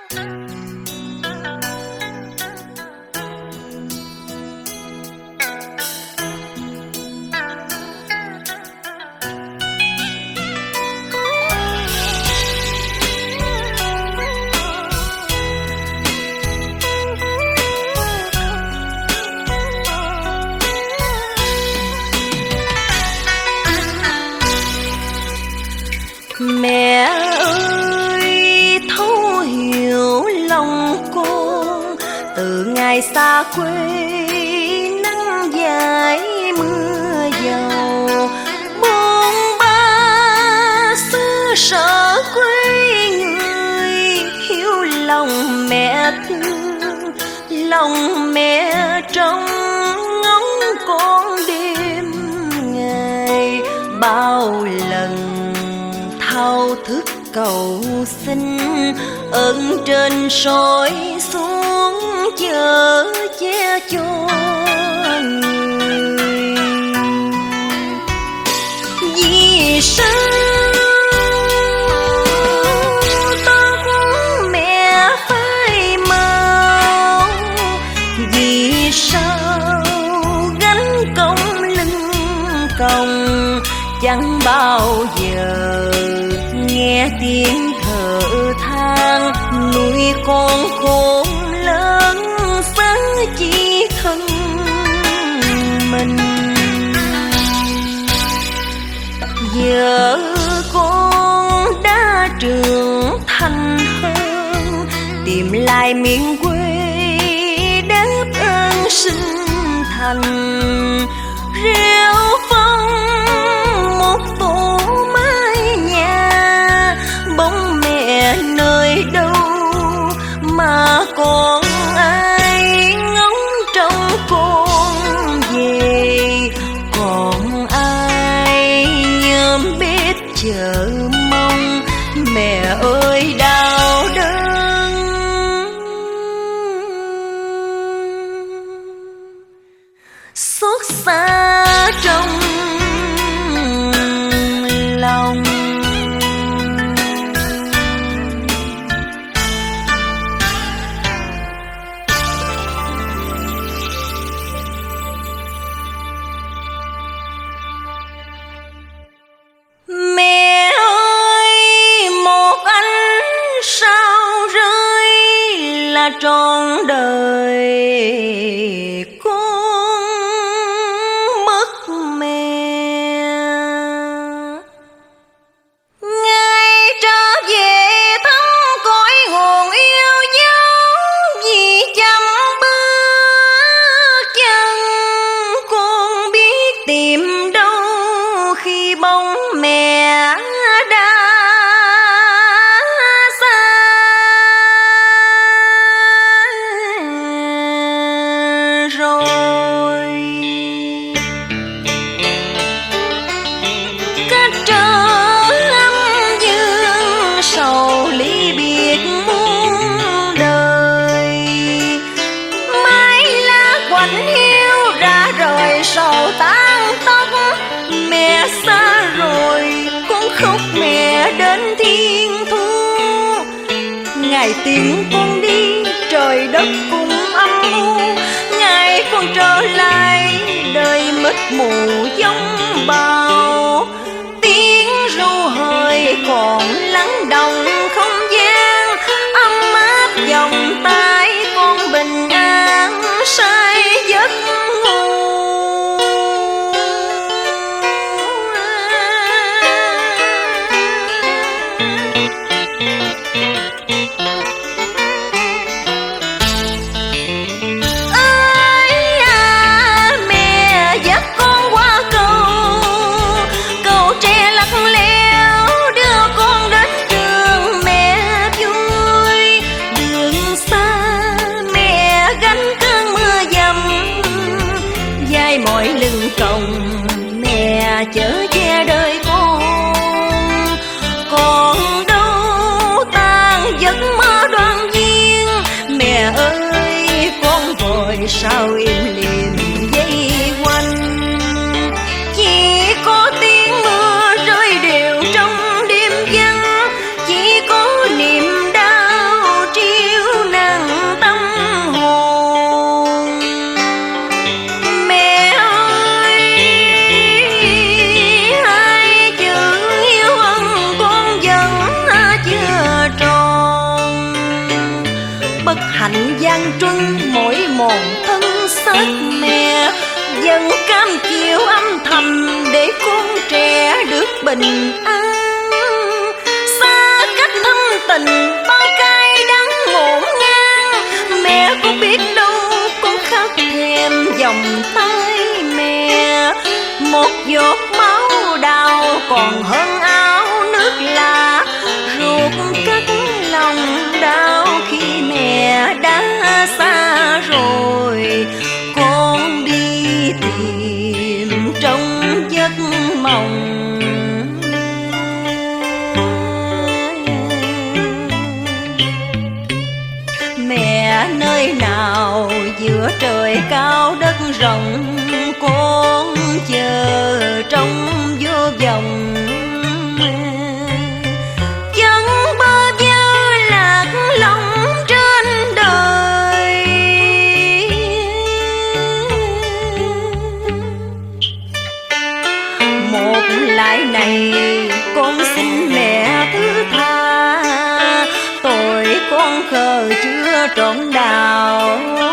Mẹ ơi thấu hiểu lòng con, từ ngày xa quê nắng dài mưa dầu, buồn ba xứ sở quê người, hiểu lòng mẹ thương, lòng mẹ trong ngóng con đêm ngày. Bao lần thao thức cầu xin, ơn trên soi xuống chở che cho người. Vì sao tóc mẹ phai màu, vì sao gánh công lưng còng chẳng bao giờ nghe tiếng thở than, nuôi con khôn lớn sáng chỉ thân mình. Giờ con đã trưởng thành hơn, tìm lại miền quê đáp ơn sinh thành. Rêu phong một tổ mái nhà, bóng mẹ nơi đâu mà còn ai ngóng trông con về, còn ai nhớm biết chờ mong mẹ ơi đau đớn. Xót xa trong lòng. Mẹ ơi một ánh sao rơi là trọn đời con mất mẹ. Ngày trở về thăm cõi hồn yêu dấu, vì chăm bước chân con biết tìm đâu khi bóng mẹ đã xa rồi. Cách trở âm dương sầu ly biệt muôn đời, mái lá quạnh hiu đã rời sầu tan tóc. Mẹ xa rồi con khóc mẹ đến thiên thu, ngày tìm con đi trời đất cùng âm u, ngày con trở lại đời mịt mù giông bão. Tiếng ru hơi còn lắng động không gian, ấm áp vòng tay con bình an say giấc ngủ. Mọi lưng còng mẹ chở che đời con đâu tan giấc mơ đoàn viên. Mẹ ơi con vội sao im lìm dây quanh, chỉ có tiếng mưa rơi đều trong đêm vắng, chỉ có niềm đau tri bình an. Xa cách thâm tình bao cay đắng ngổn ngang, mẹ có biết đâu con khắc thèm vòng tay mẹ. Một giọt máu đào còn hơn áo nước lạ, ruột cắt lòng đau khi mẹ đã xa rồi. Con đi tìm trong giấc mộng, mẹ nơi nào giữa trời cao đất rộng, con chờ trong vô vọng. Chẳng bao giờ lạc lòng trên đời, một lại này con xin mẹ thứ tha, tội con khờ chưa trọn đạo.